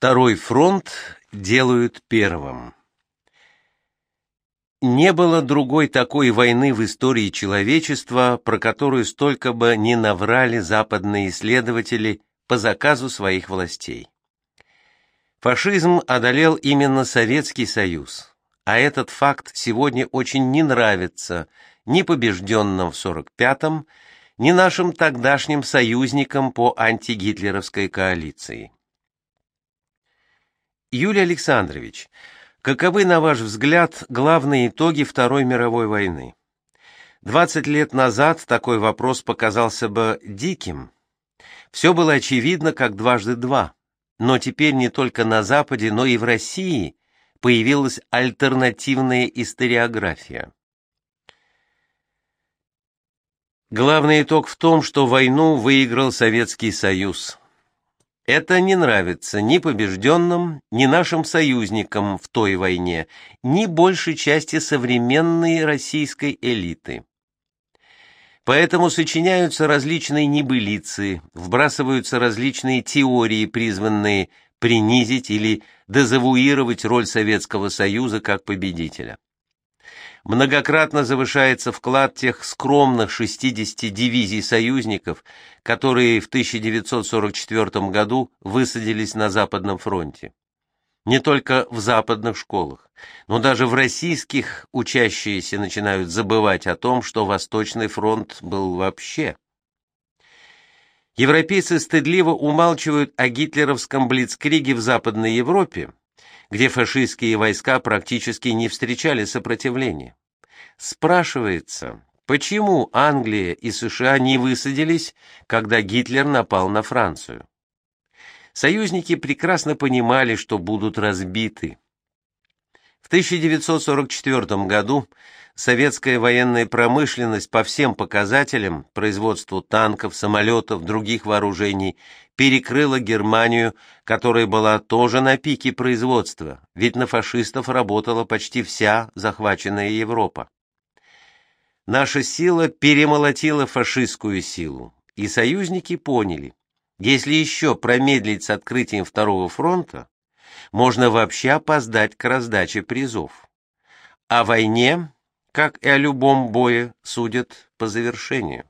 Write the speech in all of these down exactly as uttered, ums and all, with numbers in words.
Второй фронт делают первым. Не было другой такой войны в истории человечества, про которую столько бы не наврали западные исследователи по заказу своих властей. Фашизм одолел именно Советский Союз, а этот факт сегодня очень не нравится ни побежденным в сорок пятом, ни нашим тогдашним союзникам по антигитлеровской коалиции. Юлий Александрович, каковы, на ваш взгляд, главные итоги Второй мировой войны? двадцать лет назад такой вопрос показался бы диким. Все было очевидно, как дважды два. Но теперь не только на Западе, но и в России появилась альтернативная историография. Главный итог в том, что войну выиграл Советский Союз. Это не нравится ни побежденным, ни нашим союзникам в той войне, ни большей части современной российской элиты. Поэтому сочиняются различные небылицы, вбрасываются различные теории, призванные принизить или дезавуировать роль Советского Союза как победителя. Многократно завышается вклад тех скромных шестидесяти дивизий союзников, которые в тысяча девятьсот сорок четвёртом году высадились на Западном фронте. Не только в западных школах, но даже в российских учащиеся начинают забывать о том, что Восточный фронт был вообще. Европейцы стыдливо умалчивают о гитлеровском блицкриге в Западной Европе, где фашистские войска практически не встречали сопротивления. Спрашивается, почему Англия и США не высадились, когда Гитлер напал на Францию? Союзники прекрасно понимали, что будут разбиты. В тысяча девятьсот сорок четвёртом году советская военная промышленность по всем показателям, производству танков, самолетов, других вооружений, перекрыла Германию, которая была тоже на пике производства, ведь на фашистов работала почти вся захваченная Европа. Наша сила перемолотила фашистскую силу, и союзники поняли, если еще промедлить с открытием Второго фронта, можно вообще опоздать к раздаче призов. О войне, как и о любом бое, судят по завершению.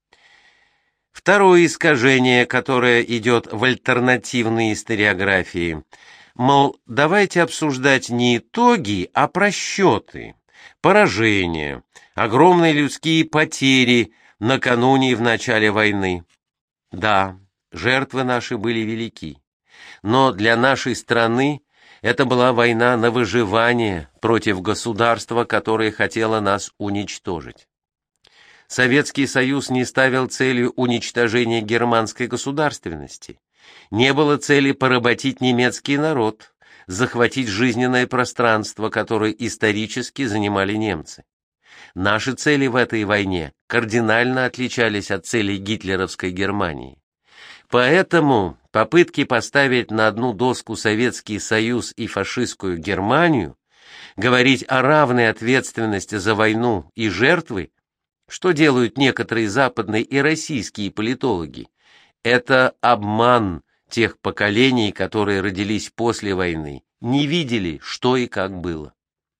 Второе искажение, которое идет в альтернативной историографии, мол, давайте обсуждать не итоги, а просчеты, поражения, огромные людские потери накануне и в начале войны. Да, жертвы наши были велики, но для нашей страны это была война на выживание против государства, которое хотело нас уничтожить. Советский Союз не ставил целью уничтожения германской государственности. Не было цели поработить немецкий народ, захватить жизненное пространство, которое исторически занимали немцы. Наши цели в этой войне кардинально отличались от целей гитлеровской Германии. Поэтому попытки поставить на одну доску Советский Союз и фашистскую Германию, говорить о равной ответственности за войну и жертвы, что делают некоторые западные и российские политологи, это обман тех поколений, которые родились после войны, не видели, что и как было.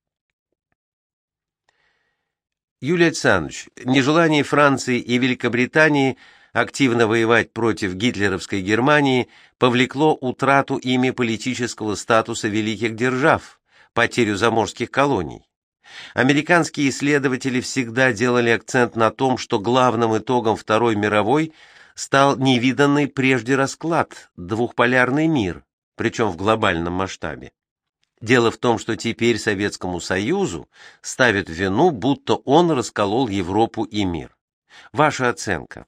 Юлий Александрович, нежелание Франции и Великобритании активно воевать против гитлеровской Германии повлекло утрату ими политического статуса великих держав, потерю заморских колоний. Американские исследователи всегда делали акцент на том, что главным итогом Второй мировой стал невиданный прежде расклад, двухполярный мир, причем в глобальном масштабе. Дело в том, что теперь Советскому Союзу ставят в вину, будто он расколол Европу и мир. Ваша оценка?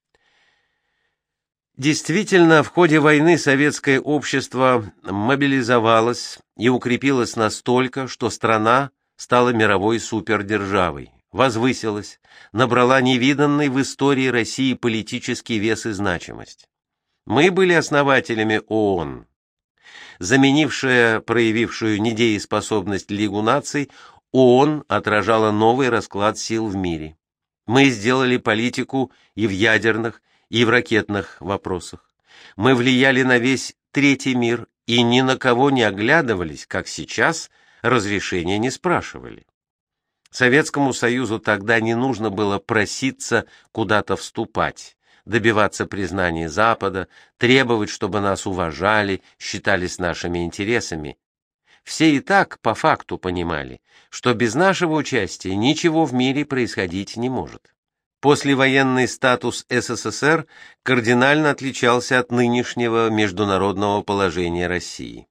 Действительно, в ходе войны советское общество мобилизовалось и укрепилось настолько, что страна стала мировой супердержавой, возвысилась, набрала невиданный в истории России политический вес и значимость. Мы были основателями ООН. Заменившая проявившую недееспособность Лигу наций, ООН отражала новый расклад сил в мире. Мы сделали политику и в ядерных, и в ракетных вопросах. Мы влияли на весь третий мир и ни на кого не оглядывались, как сейчас, разрешения не спрашивали. Советскому Союзу тогда не нужно было проситься куда-то вступать, добиваться признания Запада, требовать, чтобы нас уважали, считались нашими интересами. Все и так по факту понимали, что без нашего участия ничего в мире происходить не может. Послевоенный статус СССР кардинально отличался от нынешнего международного положения России.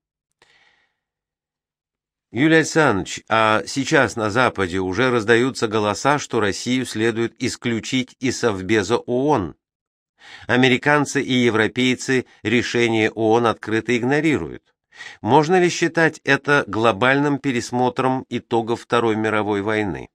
Юлий Александрович, а сейчас на Западе уже раздаются голоса, что Россию следует исключить из Совбеза ООН. Американцы и европейцы решение ООН открыто игнорируют. Можно ли считать это глобальным пересмотром итогов Второй мировой войны?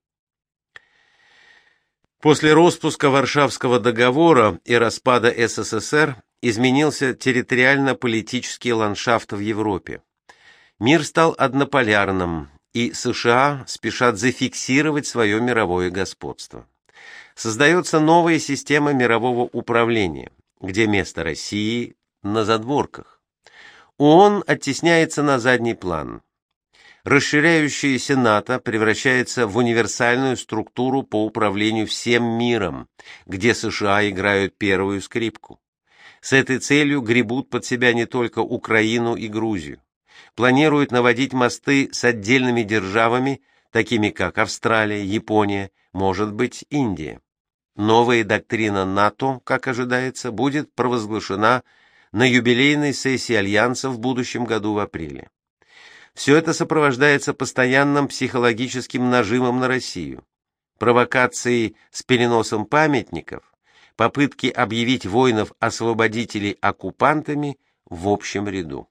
После распуска Варшавского договора и распада СССР изменился территориально-политический ландшафт в Европе. Мир стал однополярным, и США спешат зафиксировать свое мировое господство. Создается новая система мирового управления, где место России на задворках. ООН оттесняется на задний план. Расширяющаяся НАТО превращается в универсальную структуру по управлению всем миром, где США играют первую скрипку. С этой целью гребут под себя не только Украину и Грузию. Планируют наводить мосты с отдельными державами, такими как Австралия, Япония, может быть, Индия. Новая доктрина НАТО, как ожидается, будет провозглашена на юбилейной сессии Альянса в будущем году в апреле. Все это сопровождается постоянным психологическим нажимом на Россию, провокацией с переносом памятников, попытки объявить воинов-освободителей оккупантами в общем ряду.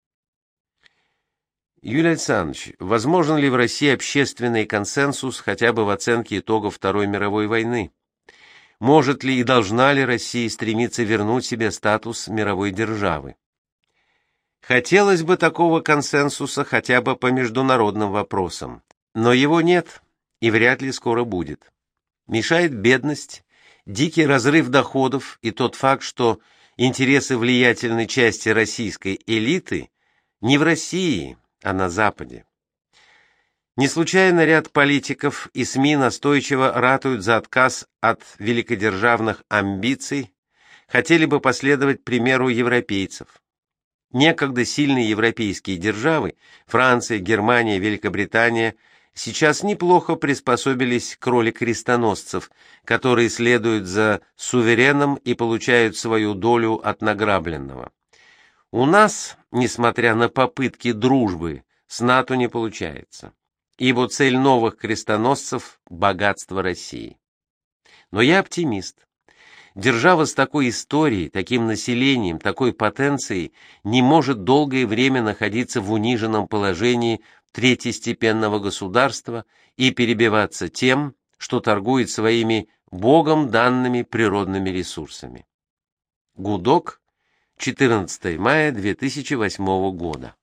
Юлий Александрович, возможен ли в России общественный консенсус хотя бы в оценке итогов Второй мировой войны? Может ли и должна ли Россия стремиться вернуть себе статус мировой державы? Хотелось бы такого консенсуса хотя бы по международным вопросам, но его нет и вряд ли скоро будет. Мешает бедность, дикий разрыв доходов и тот факт, что интересы влиятельной части российской элиты не в России, а на Западе. Не случайно ряд политиков и СМИ настойчиво ратуют за отказ от великодержавных амбиций, хотели бы последовать примеру европейцев. Некогда сильные европейские державы, Франция, Германия, Великобритания, сейчас неплохо приспособились к роли крестоносцев, которые следуют за сувереном и получают свою долю от награбленного. У нас, несмотря на попытки дружбы, с НАТО не получается, ибо цель новых крестоносцев – богатство России. Но я оптимист. Держава с такой историей, таким населением, такой потенцией не может долгое время находиться в униженном положении третьестепенного государства и перебиваться тем, что торгует своими Богом данными природными ресурсами. Гудок, четырнадцатое мая две тысячи восьмого года.